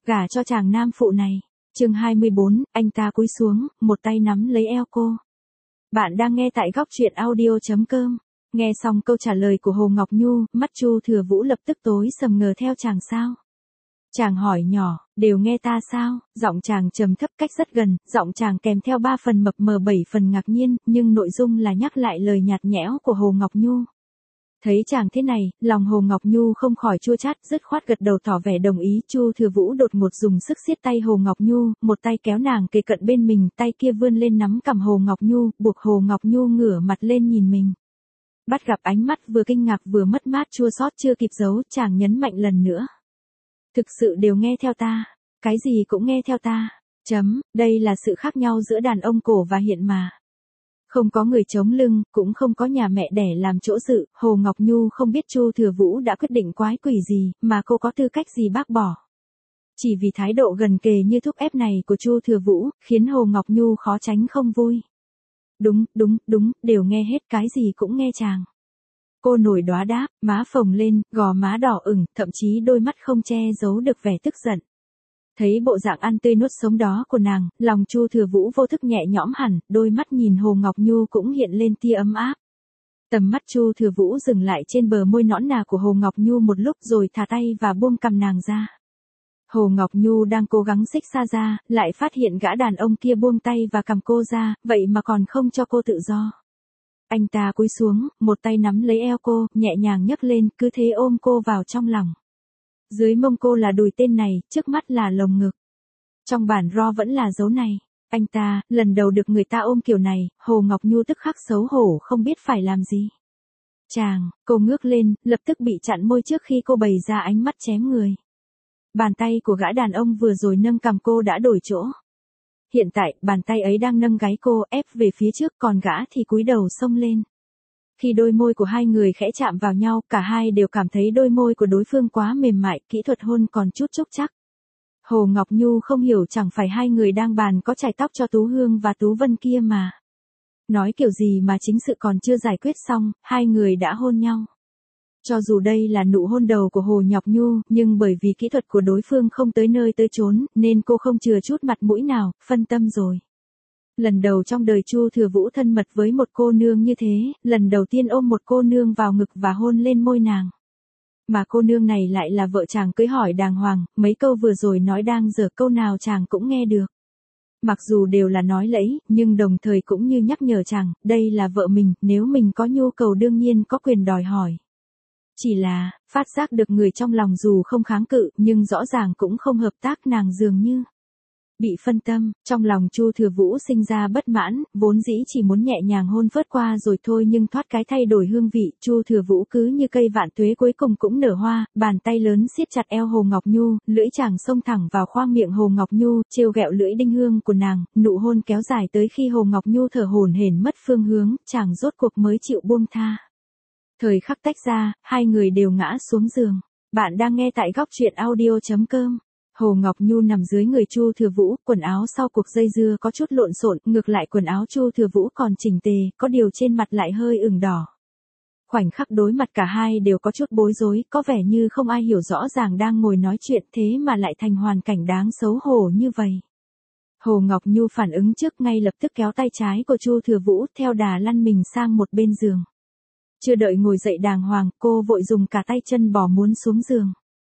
gả cho chàng nam phụ này. Chương 24, anh ta cúi xuống, một tay nắm lấy eo cô. Bạn đang nghe tại góc truyện audio.com. Nghe xong câu trả lời của Hồ Ngọc Nhu, mắt Chu Thừa Vũ lập tức tối sầm ngờ theo chàng sao. Chàng hỏi nhỏ, đều nghe ta sao? Giọng chàng trầm thấp cách rất gần, giọng chàng kèm theo 3 phần mập mờ 7 phần ngạc nhiên, nhưng nội dung là nhắc lại lời nhạt nhẽo của Hồ Ngọc Nhu. Thấy chàng thế này, lòng Hồ Ngọc Nhu không khỏi chua chát, dứt khoát gật đầu tỏ vẻ đồng ý. Chu Thừa Vũ đột ngột dùng sức siết tay Hồ Ngọc Nhu, một tay kéo nàng kề cận bên mình, tay kia vươn lên nắm cằm Hồ Ngọc Nhu, buộc Hồ Ngọc Nhu ngửa mặt lên nhìn mình. Bắt gặp ánh mắt vừa kinh ngạc vừa mất mát chua xót chưa kịp giấu, chàng nhấn mạnh lần nữa. Thực sự đều nghe theo ta, cái gì cũng nghe theo ta. Đây là sự khác nhau giữa đàn ông cổ và hiện mà. Không có người chống lưng, cũng không có nhà mẹ đẻ làm chỗ dựa, Hồ Ngọc Nhu không biết Chu Thừa Vũ đã quyết định quái quỷ gì, mà cô có tư cách gì bác bỏ. Chỉ vì thái độ gần kề như thúc ép này của Chu Thừa Vũ, khiến Hồ Ngọc Nhu khó tránh không vui. Đúng, đều nghe hết, cái gì cũng nghe chàng. Cô nổi đoá đáp, má phồng lên, gò má đỏ ửng, thậm chí đôi mắt không che giấu được vẻ tức giận. Thấy bộ dạng ăn tươi nuốt sống đó của nàng, lòng Chu Thừa Vũ vô thức nhẹ nhõm hẳn, đôi mắt nhìn Hồ Ngọc Nhu cũng hiện lên tia ấm áp. Tầm mắt Chu Thừa Vũ dừng lại trên bờ môi nõn nà của Hồ Ngọc Nhu một lúc rồi thả tay và buông cằm nàng ra. Hồ Ngọc Nhu đang cố gắng xích xa ra, lại phát hiện gã đàn ông kia buông tay và cầm cô ra, vậy mà còn không cho cô tự do. Anh ta cúi xuống, một tay nắm lấy eo cô, nhẹ nhàng nhấc lên, cứ thế ôm cô vào trong lòng. Dưới mông cô là đùi tên này, trước mắt là lồng ngực. Trong bản ro vẫn là dấu này. Anh ta, lần đầu được người ta ôm kiểu này, Hồ Ngọc Nhu tức khắc xấu hổ không biết phải làm gì. Chàng, cô ngước lên, lập tức bị chặn môi trước khi cô bày ra ánh mắt chém người. Bàn tay của gã đàn ông vừa rồi nâng cằm cô đã đổi chỗ. Hiện tại, bàn tay ấy đang nâng gáy cô, ép về phía trước, còn gã thì cúi đầu xông lên. Khi đôi môi của hai người khẽ chạm vào nhau, cả hai đều cảm thấy đôi môi của đối phương quá mềm mại, kỹ thuật hôn còn chút chúc chắc. Hồ Ngọc Nhu không hiểu chẳng phải hai người đang bàn có chải tóc cho Tú Hương và Tú Vân kia mà. Nói kiểu gì mà chính sự còn chưa giải quyết xong, hai người đã hôn nhau. Cho dù đây là nụ hôn đầu của Hồ Ngọc Nhu, nhưng bởi vì kỹ thuật của đối phương không tới nơi tới chốn, nên cô không chừa chút mặt mũi nào, phân tâm rồi. Lần đầu trong đời Chu Thừa Vũ thân mật với một cô nương như thế, lần đầu tiên ôm một cô nương vào ngực và hôn lên môi nàng. Mà cô nương này lại là vợ chàng cưới hỏi đàng hoàng, mấy câu vừa rồi nói đang dở câu nào chàng cũng nghe được. Mặc dù đều là nói lẫy, nhưng đồng thời cũng như nhắc nhở chàng, đây là vợ mình, nếu mình có nhu cầu đương nhiên có quyền đòi hỏi. Chỉ là, phát giác được người trong lòng dù không kháng cự, nhưng rõ ràng cũng không hợp tác nàng dường như. Bị phân tâm, trong lòng Chu Thừa Vũ sinh ra bất mãn, vốn dĩ chỉ muốn nhẹ nhàng hôn phớt qua rồi thôi nhưng thoát cái thay đổi hương vị, Chu Thừa Vũ cứ như cây vạn tuế cuối cùng cũng nở hoa, bàn tay lớn siết chặt eo Hồ Ngọc Nhu, lưỡi chàng xông thẳng vào khoang miệng Hồ Ngọc Nhu, trêu ghẹo lưỡi đinh hương của nàng, nụ hôn kéo dài tới khi Hồ Ngọc Nhu thở hổn hển mất phương hướng, chàng rốt cuộc mới chịu buông tha. Thời khắc tách ra, hai người đều ngã xuống giường. Bạn đang nghe tại góc truyện audio.com. Hồ Ngọc Nhu nằm dưới người Chu Thừa Vũ, quần áo sau cuộc dây dưa có chút lộn xộn, ngược lại quần áo Chu Thừa Vũ còn chỉnh tề, có điều trên mặt lại hơi ửng đỏ. Khoảnh khắc đối mặt cả hai đều có chút bối rối, có vẻ như không ai hiểu rõ ràng đang ngồi nói chuyện thế mà lại thành hoàn cảnh đáng xấu hổ như vậy. Hồ Ngọc Nhu phản ứng trước ngay lập tức kéo tay trái của Chu Thừa Vũ theo đà lăn mình sang một bên giường. Chưa đợi ngồi dậy đàng hoàng, cô vội dùng cả tay chân bò muốn xuống giường.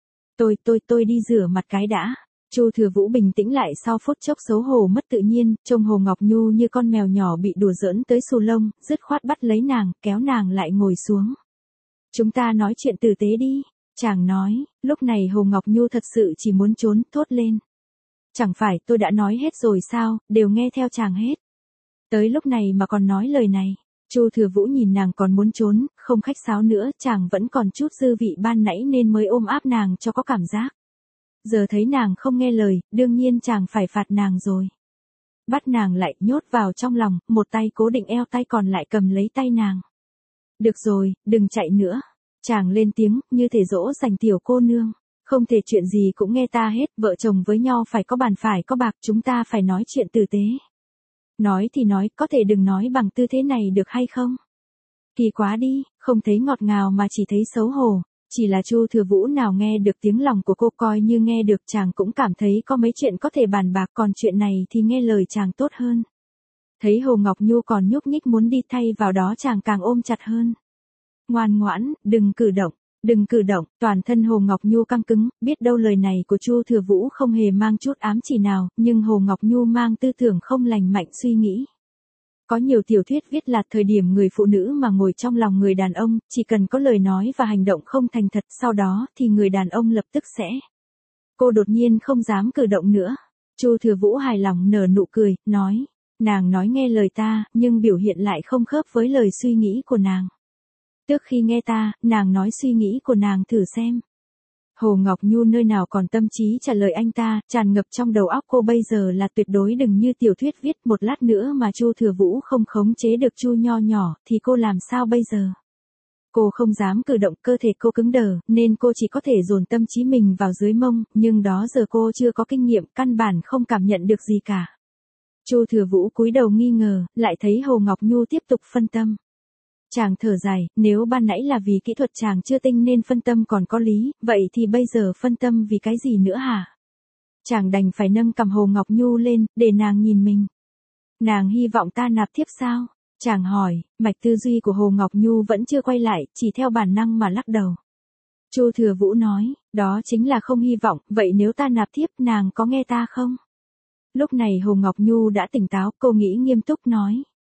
Tôi đi rửa mặt cái đã. Chu Thừa Vũ bình tĩnh lại sau phút chốc xấu hổ mất tự nhiên, trông Hồ Ngọc Nhu như con mèo nhỏ bị đùa giỡn tới xù lông, dứt khoát bắt lấy nàng, kéo nàng lại ngồi xuống. Chúng ta nói chuyện tử tế đi, chàng nói, lúc này Hồ Ngọc Nhu thật sự chỉ muốn trốn, thốt lên. Chẳng phải tôi đã nói hết rồi sao, đều nghe theo chàng hết. Tới lúc này mà còn nói lời này. Chu Thừa Vũ nhìn nàng còn muốn trốn, không khách sáo nữa, chàng vẫn còn chút dư vị ban nãy nên mới ôm áp nàng cho có cảm giác. Giờ thấy nàng không nghe lời, đương nhiên chàng phải phạt nàng rồi. Bắt nàng lại, nhốt vào trong lòng, một tay cố định eo tay còn lại cầm lấy tay nàng. Được rồi, đừng chạy nữa. Chàng lên tiếng, như thể dỗ dành tiểu cô nương. Không thể chuyện gì cũng nghe ta hết, vợ chồng với nhau phải có bàn phải có bạc, chúng ta phải nói chuyện tử tế. Nói thì nói, có thể đừng nói bằng tư thế này được hay không? Kỳ quá đi, không thấy ngọt ngào mà chỉ thấy xấu hổ. Chỉ là Chu Thừa Vũ nào nghe được tiếng lòng của cô, coi như nghe được chàng cũng cảm thấy có mấy chuyện có thể bàn bạc, còn chuyện này thì nghe lời chàng tốt hơn. Thấy Hồ Ngọc Nhu còn nhúc nhích muốn đi, thay vào đó chàng càng ôm chặt hơn. Ngoan ngoãn, đừng cử động. Đừng cử động. Toàn thân Hồ Ngọc Nhu căng cứng, biết đâu lời này của Chu Thừa Vũ không hề mang chút ám chỉ nào, nhưng Hồ Ngọc Nhu mang tư tưởng không lành mạnh suy nghĩ. Có nhiều tiểu thuyết viết là thời điểm người phụ nữ mà ngồi trong lòng người đàn ông, chỉ cần có lời nói và hành động không thành thật, sau đó thì người đàn ông lập tức sẽ. Cô đột nhiên không dám cử động nữa. Chu Thừa Vũ hài lòng nở nụ cười, nói, nàng nói nghe lời ta, nhưng biểu hiện lại không khớp với lời suy nghĩ của nàng. Trước khi nghe ta, nàng nói suy nghĩ của nàng thử xem. Hồ Ngọc Nhu nơi nào còn tâm trí trả lời anh ta, tràn ngập trong đầu óc cô bây giờ là tuyệt đối đừng như tiểu thuyết viết, một lát nữa mà Chu Thừa Vũ không khống chế được Chu nho nhỏ, thì cô làm sao bây giờ? Cô không dám cử động, cơ thể cô cứng đờ, nên cô chỉ có thể dồn tâm trí mình vào dưới mông, nhưng đó giờ cô chưa có kinh nghiệm, căn bản không cảm nhận được gì cả. Chu Thừa Vũ cúi đầu nghi ngờ, lại thấy Hồ Ngọc Nhu tiếp tục phân tâm. Chàng thở dài, nếu ban nãy là vì kỹ thuật chàng chưa tinh nên phân tâm còn có lý, vậy thì bây giờ phân tâm vì cái gì nữa hả? Chàng đành phải nâng cằm Hồ Ngọc Nhu lên, để nàng nhìn mình. Nàng hy vọng ta nạp thiếp sao? Chàng hỏi, mạch tư duy của Hồ Ngọc Nhu vẫn chưa quay lại, chỉ theo bản năng mà lắc đầu. Chu Thừa Vũ nói, đó chính là không hy vọng, vậy nếu ta nạp thiếp nàng có nghe ta không? Lúc này Hồ Ngọc Nhu đã tỉnh táo, cô nghĩ nghiêm túc nói.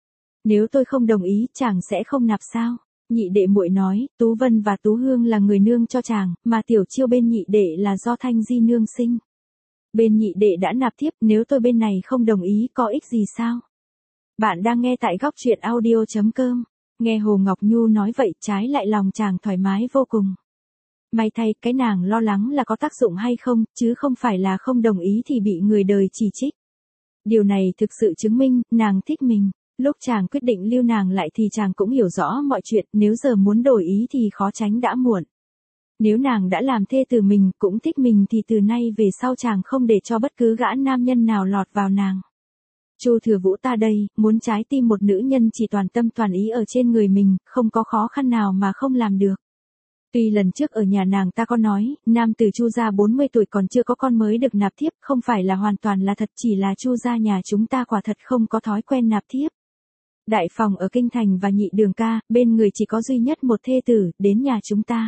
Nếu tôi không đồng ý, chàng sẽ không nạp sao? Nhị đệ muội nói, Tú Vân và Tú Hương là người nương cho chàng, mà Tiểu Chiêu bên nhị đệ là do Thanh Di nương sinh. Bên nhị đệ đã nạp thiếp, nếu tôi bên này không đồng ý có ích gì sao? Bạn đang nghe tại góc truyện audio.com. Nghe Hồ Ngọc Nhu nói vậy, trái lại lòng chàng thoải mái vô cùng. May thay, cái nàng lo lắng là có tác dụng hay không, chứ không phải là không đồng ý thì bị người đời chỉ trích. Điều này thực sự chứng minh, nàng thích mình. Lúc chàng quyết định lưu nàng lại thì chàng cũng hiểu rõ mọi chuyện, nếu giờ muốn đổi ý thì khó tránh đã muộn. Nếu nàng đã làm thê tử mình, cũng thích mình thì từ nay về sau chàng không để cho bất cứ gã nam nhân nào lọt vào nàng. Chu Thừa Vũ ta đây, muốn trái tim một nữ nhân chỉ toàn tâm toàn ý ở trên người mình, không có khó khăn nào mà không làm được. Tuy lần trước ở nhà nàng ta có nói, nam tử Chu gia 40 tuổi còn chưa có con mới được nạp thiếp, không phải là hoàn toàn là thật, chỉ là Chu gia nhà chúng ta quả thật không có thói quen nạp thiếp. Đại phòng ở kinh thành và nhị đường ca, bên người chỉ có duy nhất một thê tử, đến nhà chúng ta.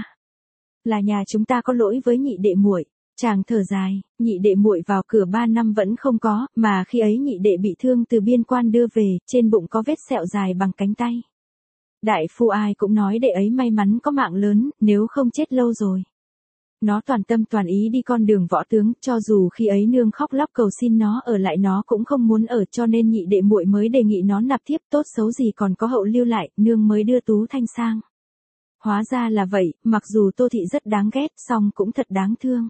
Là nhà chúng ta có lỗi với nhị đệ muội. Chàng thở dài, nhị đệ muội vào cửa 3 năm vẫn không có, mà khi ấy nhị đệ bị thương từ biên quan đưa về, trên bụng có vết sẹo dài bằng cánh tay. Đại phu ai cũng nói đệ ấy may mắn có mạng lớn, nếu không chết lâu rồi. Nó toàn tâm toàn ý đi con đường võ tướng, cho dù khi ấy nương khóc lóc cầu xin nó ở lại nó cũng không muốn ở, cho nên nhị đệ muội mới đề nghị nó nạp thiếp, tốt xấu gì còn có hậu lưu lại, nương mới đưa Tú Thanh sang. Hóa ra là vậy, mặc dù Tô thị rất đáng ghét, song cũng thật đáng thương.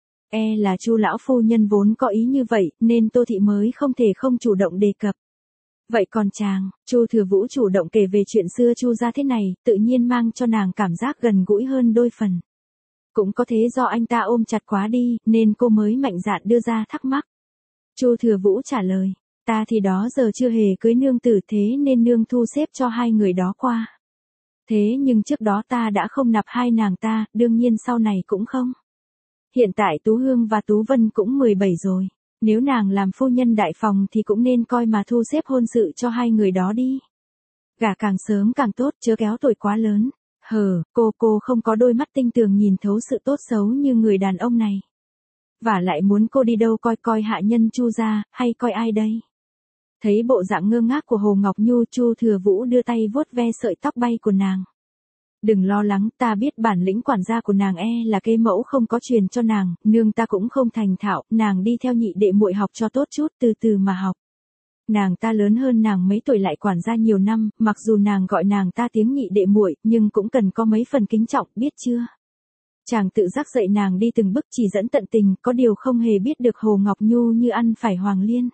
Là Chu lão phu nhân vốn có ý như vậy, nên Tô thị mới không thể không chủ động đề cập. Vậy còn chàng, Chu Thừa Vũ chủ động kể về chuyện xưa Chu gia thế này, tự nhiên mang cho nàng cảm giác gần gũi hơn đôi phần. Cũng có thế do anh ta ôm chặt quá đi, nên cô mới mạnh dạn đưa ra thắc mắc. Chu Thừa Vũ trả lời, ta thì đó giờ chưa hề cưới nương tử, thế nên nương thu xếp cho hai người đó qua. Thế nhưng trước đó ta đã không nạp hai nàng ta, đương nhiên sau này cũng không. Hiện tại Tú Hương và Tú Vân cũng 17 rồi, nếu nàng làm phu nhân đại phòng thì cũng nên coi mà thu xếp hôn sự cho hai người đó đi. Gả càng sớm càng tốt, chớ kéo tuổi quá lớn. Cô không có đôi mắt tinh tường nhìn thấu sự tốt xấu như người đàn ông này. Và lại muốn cô đi đâu coi hạ nhân Chu gia, hay coi ai đây? Thấy bộ dạng ngơ ngác của Hồ Ngọc Nhu, Chu Thừa Vũ đưa tay vuốt ve sợi tóc bay của nàng. Đừng lo lắng, ta biết bản lĩnh quản gia của nàng là kế mẫu không có truyền cho nàng, nương ta cũng không thành thạo, nàng đi theo nhị đệ muội học cho tốt chút, từ từ mà học. Nàng ta lớn hơn nàng mấy tuổi lại quản gia nhiều năm, mặc dù nàng gọi nàng ta tiếng nhị đệ muội, nhưng cũng cần có mấy phần kính trọng, biết chưa? Chàng tự giác dạy nàng đi từng bước, chỉ dẫn tận tình, có điều không hề biết được Hồ Ngọc Nhu như ăn phải Hoàng Liên.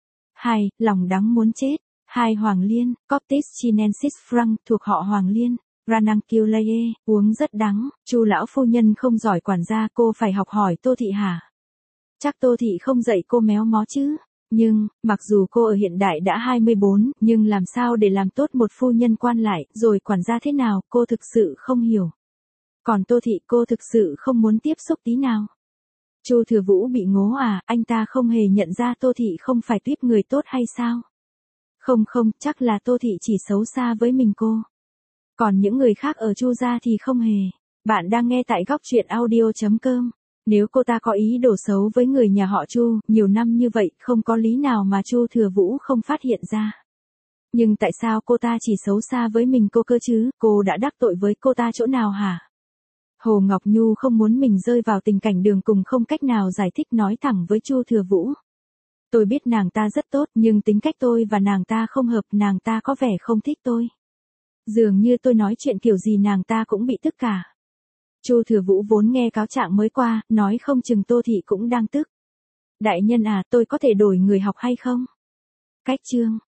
Lòng đắng muốn chết. Hoàng Liên, Coptis chinensis franc, thuộc họ Hoàng Liên, Ranunculale, uống rất đắng. Chu lão phu nhân không giỏi quản gia, cô phải học hỏi Tô thị hả? Chắc Tô thị không dạy cô méo mó chứ? Nhưng, mặc dù cô ở hiện đại đã 24, nhưng làm sao để làm tốt một phu nhân quan lại, rồi quản gia thế nào, cô thực sự không hiểu. Còn Tô Thị cô thực sự không muốn tiếp xúc tí nào. Chu Thừa Vũ bị ngố à, anh ta không hề nhận ra Tô Thị không phải tuyếp người tốt hay sao? Không không, chắc là Tô Thị chỉ xấu xa với mình cô. Còn những người khác ở Chu gia thì không hề. Bạn đang nghe tại góc truyện audio.com. Nếu cô ta có ý đồ xấu với người nhà họ Chu, nhiều năm như vậy, không có lý nào mà Chu Thừa Vũ không phát hiện ra. Nhưng tại sao cô ta chỉ xấu xa với mình cô cơ chứ, cô đã đắc tội với cô ta chỗ nào hả? Hồ Ngọc Nhu không muốn mình rơi vào tình cảnh đường cùng không cách nào giải thích nói thẳng với Chu Thừa Vũ. Tôi biết nàng ta rất tốt nhưng tính cách tôi và nàng ta không hợp, nàng ta có vẻ không thích tôi. Dường như tôi nói chuyện kiểu gì nàng ta cũng bị tức cả. Chu Thừa Vũ vốn nghe cáo trạng mới qua, nói không chừng Tô Thị cũng đang tức. Đại nhân à, tôi có thể đổi người học hay không? Cách chương